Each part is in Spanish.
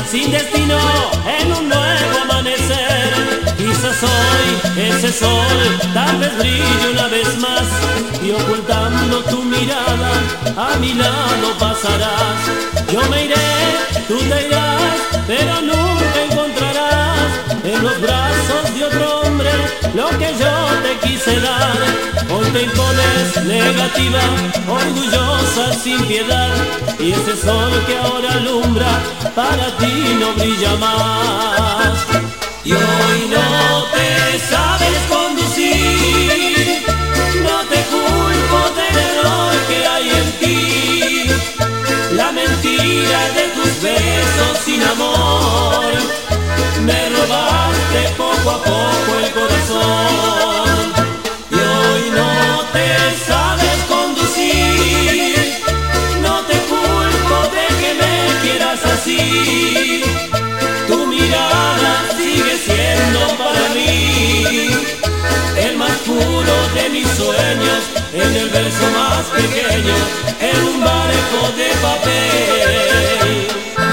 sin destino en un nuevo amanecer. Quizás hoy ese sol tal vez brille una vez más, y ocultando tu mirada a mi lado pasarás. Yo me iré, tú te irás, pero nunca encontrarás en los brazos de otro hombre lo que yo te quise dar. Hoy te impones negativa, orgullosa sin piedad, y ese sol que ahora alumbra para ti no brilla más. Y hoy no te sabes conducir, no te culpo del error que hay en ti. La mentira de tus besos sin amor, me robaste poco a poco el corazón. Y hoy no te sabes conducir, no te culpo de que me quieras así. Tu mirada sigue siendo para mí el más puro de mis sueños, en el verso más pequeño, en un barco de papel.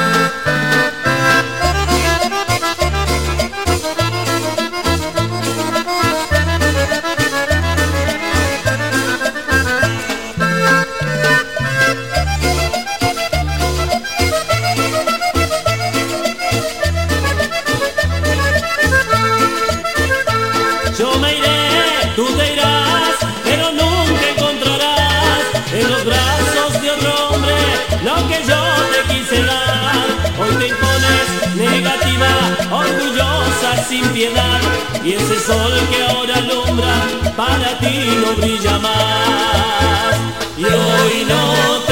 Yo me iré, tú te irás, pero nunca encontrarás en los brazos de otro hombre lo que yo te quise dar. Hoy te impones negativa, orgullosa sin piedad, y ese sol que ahora alumbra para ti no brilla más. Y hoy no